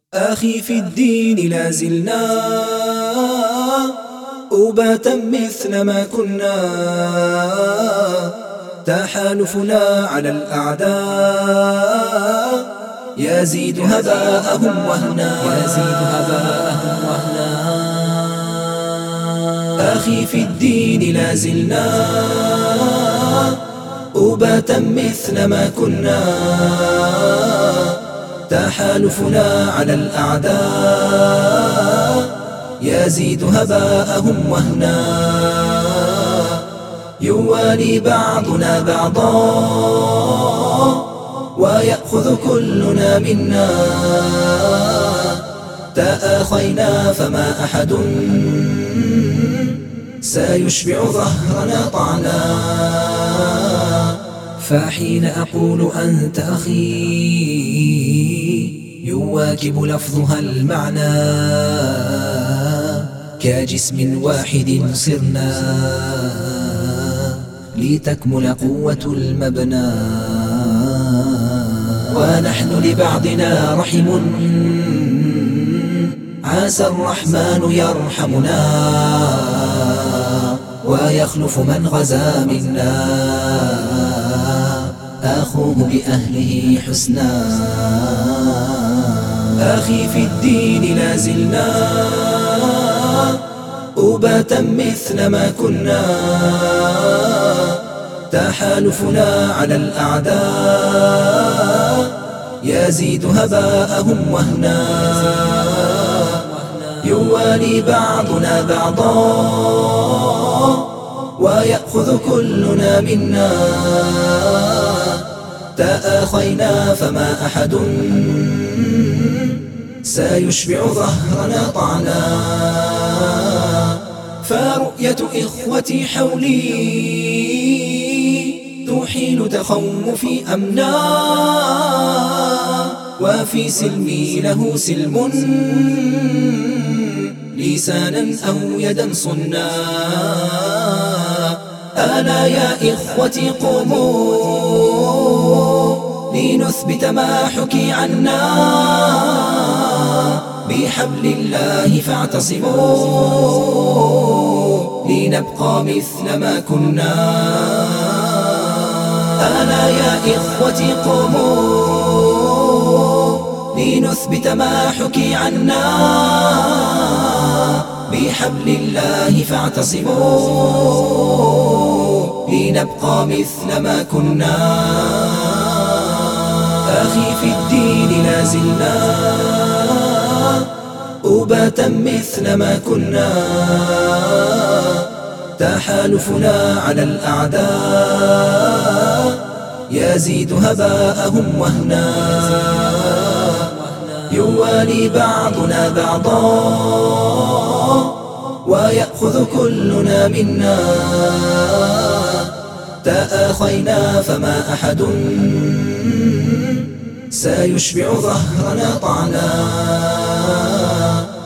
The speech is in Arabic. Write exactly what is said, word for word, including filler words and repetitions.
أخي في الدين لا زلنا أباتا مثل ما كنا، تحالفنا على الأعداء يزيد هباءهم وهنا، يزيد هباءهم وهنا. أخي في الدين لا زلنا أباتا مثل ما كنا، تحالفنا على الأعداء يزيد هباءهم وهنا. يوالي بعضنا بعضا ويأخذ كلنا منا، تآخينا فما أحد سيشبع ظهرنا طعنا. فحين أقول أنت أخي يواكب لفظها المعنى، كجسم واحد صرنا لتكمل قوة المبنى. ونحن لبعضنا رحم عسى الرحمن يرحمنا، ويخلف من غزا منا أخوه بأهله حسنا. أخي في الدين لا زلنا أباتا مثل ما كنا، تحالفنا على الأعداء يزيد هباءهم وهنا. يوالي بعضنا بعضا ويأخذ كلنا منا، تآخينا فما أحد سيشبع ظهرنا طعنا. فرؤية إخوتي حولي تحيل تخوفي أمنا، وفي سلمي له سلم لسانا أو يدا صنا. ألا يا إخوتي قوموا لنثبت ما حكي عنا، بحبل الله فاعتصموا لنبقى مثل ما كنا. ألا يا إخوتي قوموا لنثبت ما حكي عنا، بحبل الله فاعتصموا لنبقى مثل ما كنا. أخي في الدين لا زلنا أباتا مثل ما كنا، تحالفنا على الأعداء يزيد هباءهم وهنا. يوالي بعضنا بعضا ويأخذ كلنا منا، تآخينا فما أحد سيشبع ظهرنا طعنا.